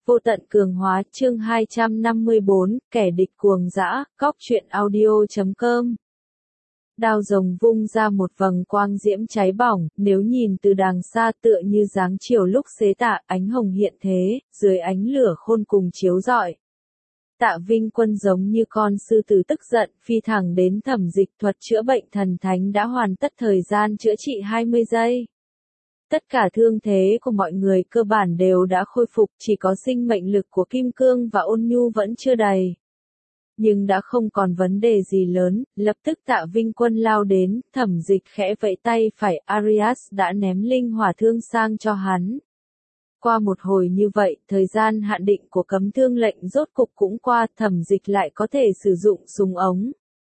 Vô tận cường hóa chương 254, kẻ địch cuồng dã, góc truyện audio.com. Đao rồng vung ra một vầng quang diễm cháy bỏng, nếu nhìn từ đàng xa tựa như dáng chiều lúc xế tạ, ánh hồng hiện thế, dưới ánh lửa khôn cùng chiếu rọi. Tạ Vinh Quân giống như con sư tử tức giận, phi thẳng đến Thẩm Dịch. Thuật chữa bệnh thần thánh đã hoàn tất, thời gian chữa trị 20 giây. Tất cả thương thế của mọi người cơ bản đều đã khôi phục, chỉ có sinh mệnh lực của Kim Cương và Ôn Nhu vẫn chưa đầy. Nhưng đã không còn vấn đề gì lớn, lập tức Tạ Vinh Quân lao đến, Thẩm Dịch khẽ vẫy tay phải, Arias đã ném linh hỏa thương sang cho hắn. Qua một hồi như vậy, thời gian hạn định của cấm thương lệnh rốt cục cũng qua, Thẩm Dịch lại có thể sử dụng súng ống.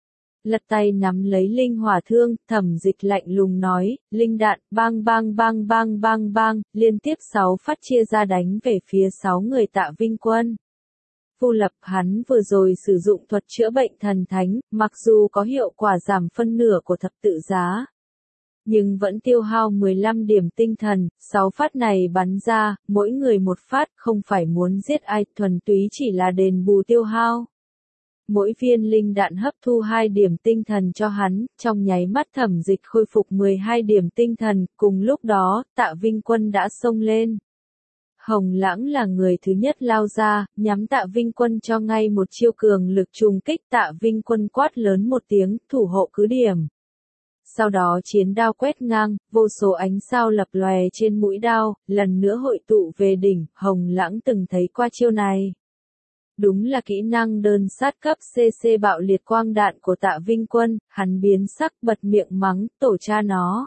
Lật tay nắm lấy linh hỏa thương, Thẩm Dịch lạnh lùng nói, linh đạn, bang bang bang bang bang bang, liên tiếp 6 phát chia ra đánh về phía 6 người Tạ Vinh Quân. Vu Lập, hắn vừa rồi sử dụng thuật chữa bệnh thần thánh, mặc dù có hiệu quả giảm phân nửa của thập tự giá, nhưng vẫn tiêu hao 15 điểm tinh thần, 6 phát này bắn ra, mỗi người một phát, không phải muốn giết ai, thuần túy chỉ là đền bù tiêu hao. Mỗi viên linh đạn hấp thu 2 điểm tinh thần cho hắn, trong nháy mắt Thẩm Dịch khôi phục 12 điểm tinh thần, cùng lúc đó, Tạ Vinh Quân đã xông lên. Hồng Lãng là người thứ nhất lao ra, nhắm Tạ Vinh Quân cho ngay một chiêu cường lực trùng kích. Tạ Vinh Quân quát lớn một tiếng, thủ hộ cứ điểm. Sau đó chiến đao quét ngang, vô số ánh sao lập lòe trên mũi đao, lần nữa hội tụ về đỉnh. Hồng Lãng từng thấy qua chiêu này. Đúng là kỹ năng đơn sát cấp CC bạo liệt quang đạn của Tạ Vinh Quân, hắn biến sắc bật miệng mắng, tổ cha nó.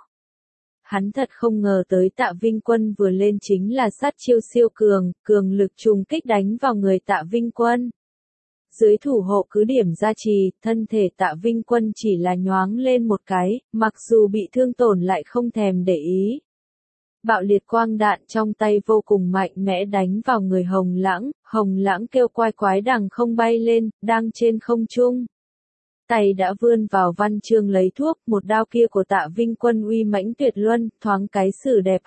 Hắn thật không ngờ tới Tạ Vinh Quân vừa lên chính là sát chiêu siêu cường lực trùng kích đánh vào người Tạ Vinh Quân. Dưới thủ hộ cứ điểm gia trì, thân thể Tạ Vinh Quân chỉ là nhoáng lên một cái, mặc dù bị thương tổn lại không thèm để ý. Bạo liệt quang đạn trong tay vô cùng mạnh mẽ đánh vào người Hồng Lãng kêu quái quái đằng không bay lên, đang trên không trung. Tay đã vươn vào văn chương lấy thuốc, một đao kia của Tạ Vinh Quân uy mãnh tuyệt luân, thoáng cái xử đẹp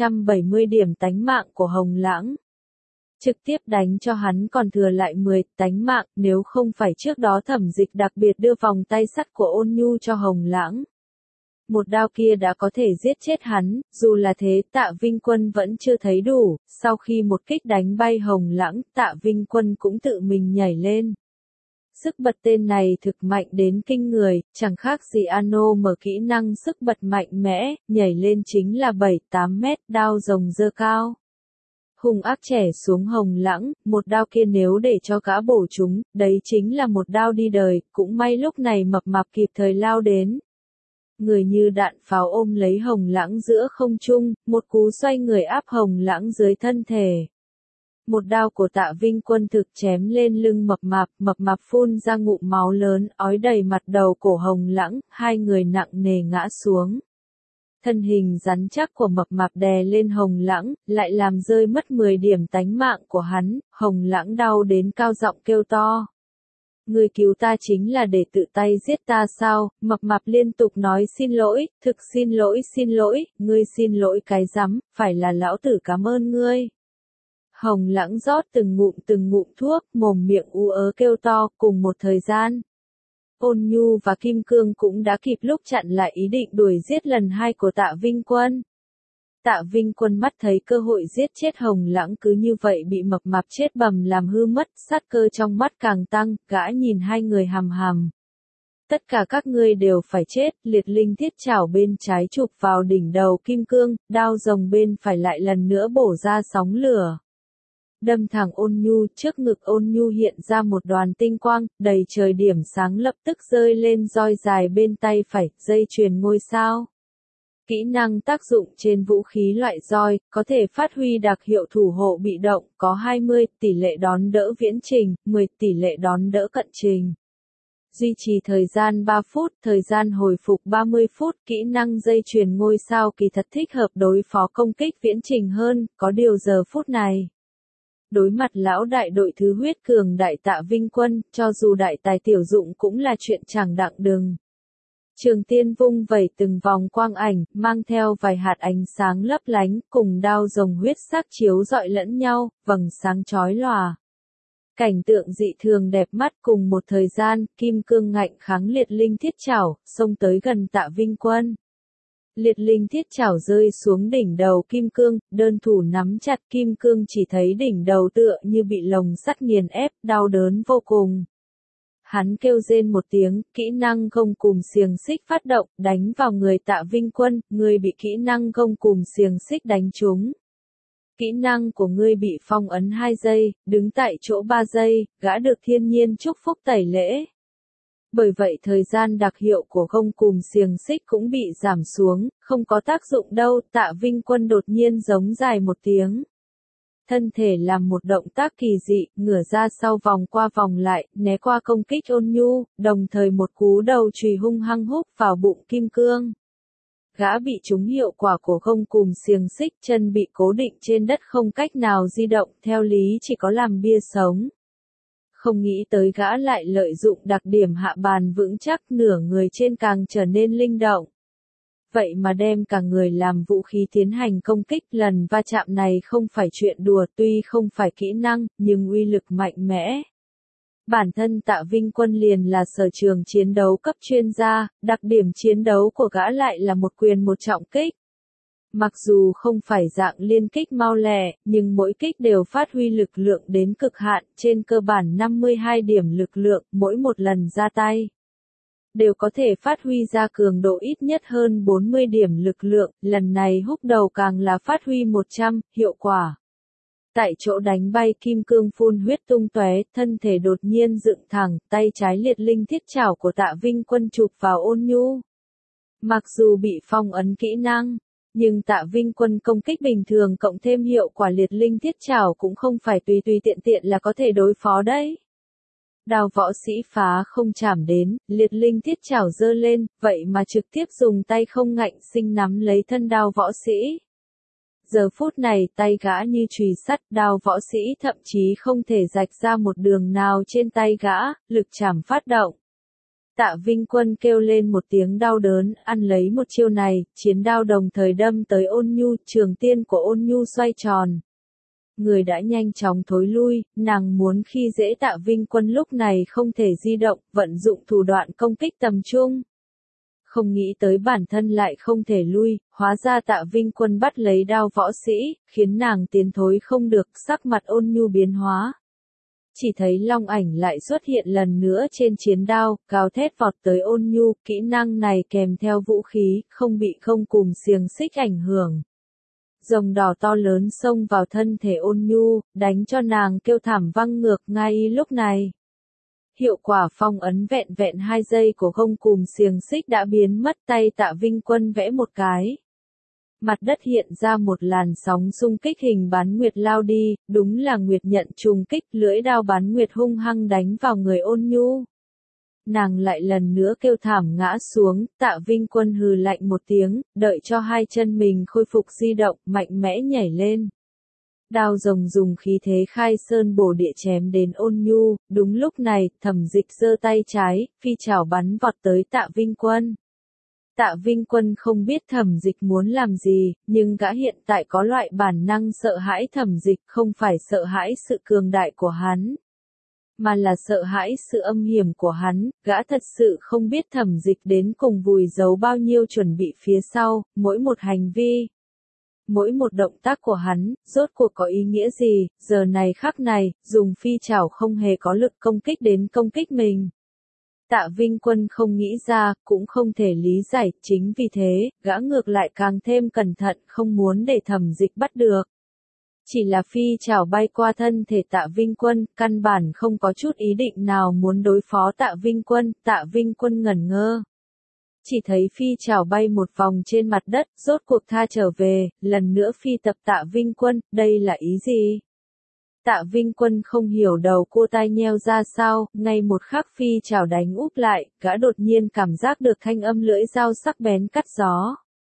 270 điểm tánh mạng của Hồng Lãng. Trực tiếp đánh cho hắn còn thừa lại 10 tánh mạng, nếu không phải trước đó Thẩm Dịch đặc biệt đưa vòng tay sắt của Ôn Nhu cho Hồng Lãng. Một đao kia đã có thể giết chết hắn, dù là thế Tạ Vinh Quân vẫn chưa thấy đủ, sau khi một kích đánh bay Hồng Lãng, Tạ Vinh Quân cũng tự mình nhảy lên. Sức bật tên này thực mạnh đến kinh người, chẳng khác gì Ano mở kỹ năng sức bật mạnh mẽ, nhảy lên chính là 7-8 mét, đao rồng giơ cao. Hung ác chẻ xuống Hồng Lãng, một đao kia nếu để cho gã bổ chúng, đấy chính là một đao đi đời, cũng may lúc này Mập Mạp kịp thời lao đến. Người như đạn pháo ôm lấy Hồng Lãng giữa không trung, một cú xoay người áp Hồng Lãng dưới thân thể. Một đao của Tạ Vinh Quân thực chém lên lưng Mập Mạp phun ra ngụm máu lớn, ói đầy mặt đầu cổ Hồng Lãng, hai người nặng nề ngã xuống. Thân hình rắn chắc của Mập Mạp đè lên Hồng Lãng, lại làm rơi mất 10 điểm tánh mạng của hắn. Hồng Lãng đau đến cao giọng kêu to. Người cứu ta chính là để tự tay giết ta sao? Mập Mạp liên tục nói xin lỗi, thực xin lỗi, ngươi xin lỗi cái rắm, phải là lão tử cảm ơn ngươi. Hồng Lãng rót từng ngụm thuốc, mồm miệng ú ớ kêu to, cùng một thời gian. Ôn Nhu và Kim Cương cũng đã kịp lúc chặn lại ý định đuổi giết lần 2 của Tạ Vinh Quân. Tạ Vinh Quân mắt thấy cơ hội giết chết Hồng Lãng cứ như vậy bị Mập Mạp chết bầm làm hư mất, sát cơ trong mắt càng tăng, gã nhìn hai người hằm hằm. Tất cả các ngươi đều phải chết, liệt linh thiết chảo bên trái chụp vào đỉnh đầu Kim Cương, đao rồng bên phải lại lần nữa bổ ra sóng lửa. Đâm thẳng Ôn Nhu, trước ngực Ôn Nhu hiện ra một đoàn tinh quang, đầy trời điểm sáng lập tức rơi lên roi dài bên tay phải, dây chuyền ngôi sao. Kỹ năng tác dụng trên vũ khí loại roi, có thể phát huy đặc hiệu thủ hộ bị động, có 20, tỷ lệ đón đỡ viễn trình, 10, tỷ lệ đón đỡ cận trình. Duy trì thời gian 3 phút, thời gian hồi phục 30 phút, kỹ năng dây chuyền ngôi sao kỳ thật thích hợp đối phó công kích viễn trình hơn, có điều giờ phút này. Đối mặt lão đại đội thứ huyết cường đại Tạ Vinh Quân, cho dù đại tài tiểu dụng cũng là chuyện chẳng đặng đừng. Trường tiên vung vẩy từng vòng quang ảnh, mang theo vài hạt ánh sáng lấp lánh, cùng đao rồng huyết sắc chiếu rọi lẫn nhau, vầng sáng chói lòa. Cảnh tượng dị thường đẹp mắt. Cùng một thời gian, kim cương ngạnh kháng liệt linh thiết chảo, xông tới gần Tạ Vinh Quân. Liệt linh thiết chảo rơi xuống đỉnh đầu kim cương, đơn thủ nắm chặt kim cương, chỉ thấy đỉnh đầu tựa như bị lồng sắt nghiền ép, đau đớn vô cùng. Hắn kêu rên một tiếng, kỹ năng gông cùm xiềng xích phát động, đánh vào người Tạ Vinh Quân, người bị kỹ năng gông cùm xiềng xích đánh trúng. Kỹ năng của ngươi bị phong ấn 2 giây, đứng tại chỗ 3 giây, gã được thiên nhiên chúc phúc tẩy lễ. Bởi vậy thời gian đặc hiệu của gông cùm xiềng xích cũng bị giảm xuống, không có tác dụng đâu. Tạ Vinh Quân đột nhiên giống dài một tiếng. Thân thể làm một động tác kỳ dị, ngửa ra sau vòng qua vòng lại, né qua công kích Ôn Nhu, đồng thời một cú đầu chùy hung hăng húc vào bụng kim cương. Gã bị trúng hiệu quả của gông cùm xiềng xích, chân bị cố định trên đất không cách nào di động, theo lý chỉ có làm bia sống. Không nghĩ tới gã lại lợi dụng đặc điểm hạ bàn vững chắc, nửa người trên càng trở nên linh động. Vậy mà đem cả người làm vũ khí tiến hành công kích. Lần va chạm này không phải chuyện đùa, tuy không phải kỹ năng, nhưng uy lực mạnh mẽ. Bản thân Tạ Vinh Quân liền là sở trường chiến đấu cấp chuyên gia, đặc điểm chiến đấu của gã lại là một quyền một trọng kích. Mặc dù không phải dạng liên kích mau lẹ, nhưng mỗi kích đều phát huy lực lượng đến cực hạn, trên cơ bản 52 điểm lực lượng, mỗi một lần ra tay. Đều có thể phát huy ra cường độ ít nhất hơn 40 điểm lực lượng, lần này húc đầu càng là phát huy 100, hiệu quả. Tại chỗ đánh bay kim cương phun huyết tung tóe, thân thể đột nhiên dựng thẳng, tay trái liệt linh thiết chảo của Tạ Vinh Quân chụp vào Ôn Nhu. Mặc dù bị phong ấn kỹ năng, nhưng Tạ Vinh Quân công kích bình thường cộng thêm hiệu quả liệt linh thiết chảo cũng không phải tùy tùy tiện tiện là có thể đối phó đấy. Đao võ sĩ phá không chạm đến, liệt linh thiết chảo giơ lên, vậy mà trực tiếp dùng tay không ngạnh sinh nắm lấy thân đao võ sĩ. Giờ phút này tay gã như chùy sắt, đao võ sĩ thậm chí không thể rạch ra một đường nào trên tay gã, lực chảm phát động. Tạ Vinh Quân kêu lên một tiếng đau đớn, ăn lấy một chiêu này, chiến đao đồng thời đâm tới Ôn Nhu, trường tiên của Ôn Nhu xoay tròn. Người đã nhanh chóng thối lui, nàng muốn khi dễ Tạ Vinh Quân lúc này không thể di động, vận dụng thủ đoạn công kích tầm trung. Không nghĩ tới bản thân lại không thể lui, hóa ra Tạ Vinh Quân bắt lấy đao võ sĩ, khiến nàng tiến thối không được, sắc mặt Ôn Nhu biến hóa. Chỉ thấy long ảnh lại xuất hiện lần nữa trên chiến đao, gào thét vọt tới Ôn Nhu, kỹ năng này kèm theo vũ khí, không bị gông cùm xiềng xích ảnh hưởng. Rồng đỏ to lớn xông vào thân thể Ôn Nhu, đánh cho nàng kêu thảm văng ngược ngay lúc này. Hiệu quả phong ấn vẹn vẹn 2 giây của gông cùm xiềng xích đã biến mất, tay Tạ Vinh Quân vẽ một cái. Mặt đất hiện ra một làn sóng xung kích hình bán nguyệt lao đi, đúng là nguyệt nhận trùng kích, lưỡi đao bán nguyệt hung hăng đánh vào người Ôn Nhu. Nàng lại lần nữa kêu thảm ngã xuống, Tạ Vinh Quân hừ lạnh một tiếng, đợi cho hai chân mình khôi phục di động, mạnh mẽ nhảy lên. Đao rồng dùng khí thế khai sơn bổ địa chém đến Ôn Nhu, đúng lúc này, Thẩm Dịch giơ tay trái, phi chảo bắn vọt tới Tạ Vinh Quân. Tạ Vinh Quân không biết Thẩm Dịch muốn làm gì, nhưng gã hiện tại có loại bản năng sợ hãi Thẩm Dịch, không phải sợ hãi sự cường đại của hắn, mà là sợ hãi sự âm hiểm của hắn. Gã thật sự không biết Thẩm Dịch đến cùng vùi giấu bao nhiêu chuẩn bị phía sau, mỗi một hành vi, mỗi một động tác của hắn, rốt cuộc có ý nghĩa gì. Giờ này khắc này, dùng phi chảo không hề có lực công kích đến công kích mình. Tạ Vinh Quân không nghĩ ra, cũng không thể lý giải, chính vì thế, gã ngược lại càng thêm cẩn thận, không muốn để Thẩm Dịch bắt được. Chỉ là phi chảo bay qua thân thể Tạ Vinh Quân, căn bản không có chút ý định nào muốn đối phó Tạ Vinh Quân. Tạ Vinh Quân ngẩn ngơ. Chỉ thấy phi chảo bay một vòng trên mặt đất, rốt cuộc tha trở về, lần nữa phi tập Tạ Vinh Quân, đây là ý gì? Tạ Vinh Quân không hiểu, đầu cô tai nheo ra sao, ngay một khắc phi chảo đánh úp lại, gã đột nhiên cảm giác được thanh âm lưỡi dao sắc bén cắt gió.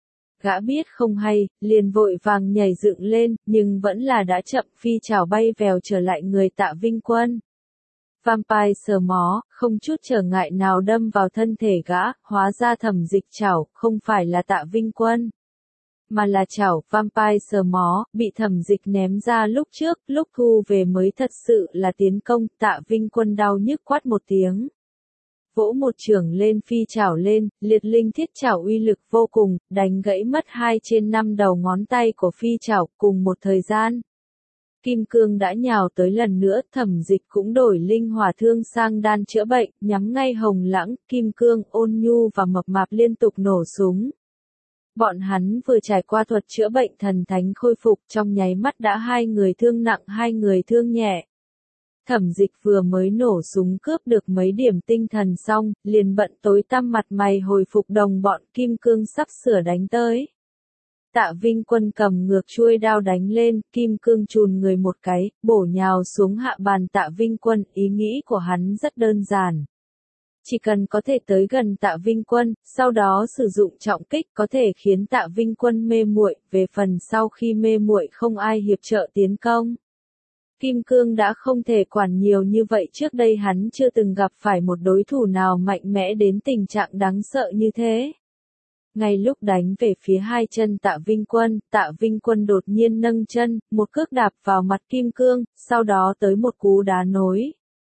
Gã biết không hay, liền vội vàng nhảy dựng lên, nhưng vẫn là đã chậm, phi chảo bay vèo trở lại người Tạ Vinh Quân. Vampire sờ mó, không chút trở ngại nào đâm vào thân thể gã, hóa ra Thẩm Dịch chảo, không phải là Tạ Vinh Quân, mà là chảo Vampire sờ mó, bị Thẩm Dịch ném ra lúc trước, lúc thu về mới thật sự là tiến công. Tạ Vinh Quân đau nhức quát một tiếng, vỗ một chưởng lên phi chảo lên, liệt linh thiết chảo uy lực vô cùng, đánh gãy mất 2 trên 5 đầu ngón tay của phi chảo. Cùng một thời gian, kim cương đã nhào tới lần nữa. Thẩm Dịch cũng đổi linh hỏa thương sang đan chữa bệnh, nhắm ngay Hồng Lãng. Kim cương, Ôn Nhu và Mập Mạp liên tục nổ súng. Bọn hắn vừa trải qua thuật chữa bệnh thần thánh khôi phục, trong nháy mắt đã 2 người thương nặng 2 người thương nhẹ. Thẩm Dịch vừa mới nổ súng cướp được mấy điểm tinh thần xong, liền bận tối tăm mặt mày hồi phục đồng bọn. Kim cương sắp sửa đánh tới. Tạ Vinh Quân cầm ngược chuôi đao đánh lên, kim cương chùn người một cái, bổ nhào xuống hạ bàn Tạ Vinh Quân. Ý nghĩ của hắn rất đơn giản. Chỉ cần có thể tới gần Tạ Vinh Quân, sau đó sử dụng trọng kích có thể khiến Tạ Vinh Quân mê muội, về phần sau khi mê muội không ai hiệp trợ tiến công. Kim cương đã không thể quản nhiều như vậy, trước đây hắn chưa từng gặp phải một đối thủ nào mạnh mẽ đến tình trạng đáng sợ như thế. Ngay lúc đánh về phía 2 chân Tạ Vinh Quân đột nhiên nâng chân, một cước đạp vào mặt kim cương, sau đó tới một cú đá nối.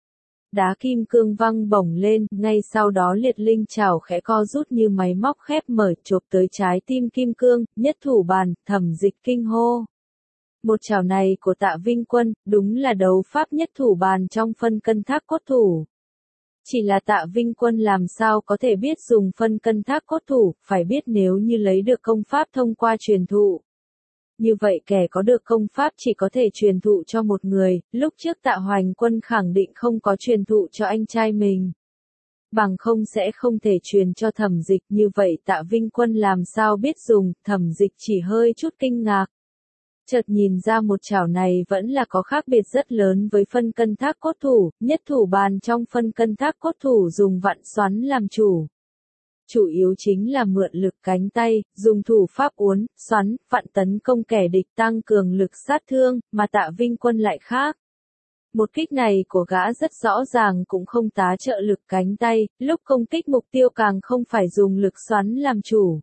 Đá kim cương văng bổng lên, ngay sau đó liệt linh chảo khẽ co rút như máy móc khép mở, chộp tới trái tim kim cương. Nhất thủ bàn. Thẩm Dịch kinh hô. Một chảo này của Tạ Vinh Quân, đúng là đấu pháp nhất thủ bàn trong phân cân thác cốt thủ. Chỉ là Tạ Vinh Quân làm sao có thể biết dùng phân cân thác cốt thủ, phải biết nếu như lấy được công pháp thông qua truyền thụ. Như vậy kẻ có được công pháp chỉ có thể truyền thụ cho một người, lúc trước Tạ Hoành Quân khẳng định không có truyền thụ cho anh trai mình. Bằng không sẽ không thể truyền cho Thẩm Dịch, như vậy Tạ Vinh Quân làm sao biết dùng. Thẩm Dịch chỉ hơi chút kinh ngạc. Chợt nhìn ra một chảo này vẫn là có khác biệt rất lớn với phân cân thác cốt thủ. Nhất thủ bàn trong phân cân thác cốt thủ dùng vặn xoắn làm chủ. Chủ yếu chính là mượn lực cánh tay, dùng thủ pháp uốn, xoắn, vặn tấn công kẻ địch tăng cường lực sát thương, mà Tạ Vinh Quân lại khác. Một kích này của gã rất rõ ràng cũng không tá trợ lực cánh tay, lúc công kích mục tiêu càng không phải dùng lực xoắn làm chủ,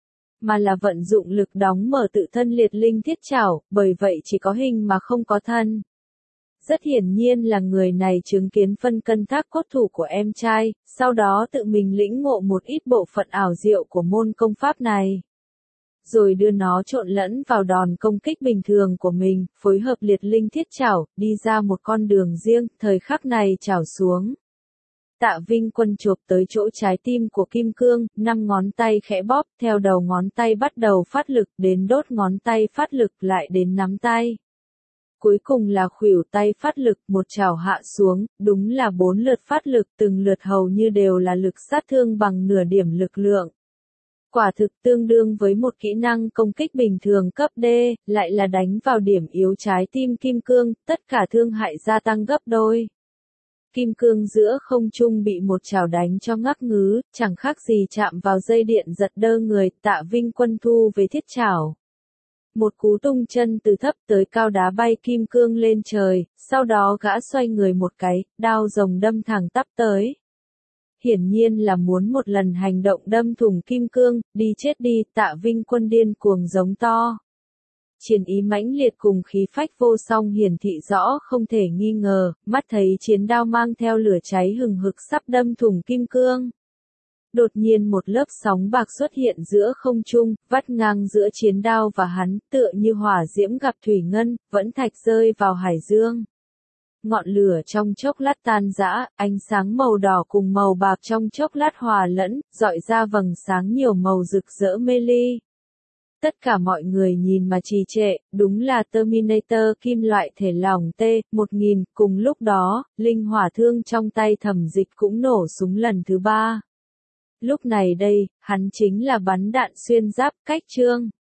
mà là vận dụng lực đóng mở tự thân liệt linh thiết chảo, bởi vậy chỉ có hình mà không có thân. Rất hiển nhiên là người này chứng kiến phân cân thác cốt thủ của em trai, sau đó tự mình lĩnh ngộ một ít bộ phận ảo diệu của môn công pháp này. Rồi đưa nó trộn lẫn vào đòn công kích bình thường của mình, phối hợp liệt linh thiết chảo, đi ra một con đường riêng. Thời khắc này chảo xuống. Tạ Vinh Quân chộp tới chỗ trái tim của kim cương, 5 ngón tay khẽ bóp, theo đầu ngón tay bắt đầu phát lực, đến đốt ngón tay phát lực, lại đến nắm tay. Cuối cùng là khuỷu tay phát lực, một chảo hạ xuống, đúng là 4 lượt phát lực, từng lượt hầu như đều là lực sát thương bằng nửa điểm lực lượng. Quả thực tương đương với một kỹ năng công kích bình thường cấp D, lại là đánh vào điểm yếu trái tim kim cương, tất cả thương hại gia tăng gấp đôi. Kim cương giữa không trung bị một chảo đánh cho ngắc ngứ, chẳng khác gì chạm vào dây điện giật đơ người. Tạ Vinh Quân thu về thiết chảo. Một cú tung chân từ thấp tới cao đá bay kim cương lên trời, sau đó gã xoay người một cái, đao rồng đâm thẳng tắp tới. Hiển nhiên là muốn một lần hành động đâm thủng kim cương, đi chết đi. Tạ Vinh Quân điên cuồng giống to. Chiến ý mãnh liệt cùng khí phách vô song hiển thị rõ không thể nghi ngờ, mắt thấy chiến đao mang theo lửa cháy hừng hực sắp đâm thủng kim cương. Đột nhiên một lớp sóng bạc xuất hiện giữa không trung, vắt ngang giữa chiến đao và hắn, tựa như hỏa diễm gặp thủy ngân, vẫn thạch rơi vào hải dương. Ngọn lửa trong chốc lát tan rã, ánh sáng màu đỏ cùng màu bạc trong chốc lát hòa lẫn, rọi ra vầng sáng nhiều màu rực rỡ mê ly. Tất cả mọi người nhìn mà trì trệ, đúng là Terminator kim loại thể lỏng T-1000, cùng lúc đó, linh hỏa thương trong tay Thẩm Dịch cũng nổ súng lần thứ 3. Lúc này đây, hắn chính là bắn đạn xuyên giáp cách chương.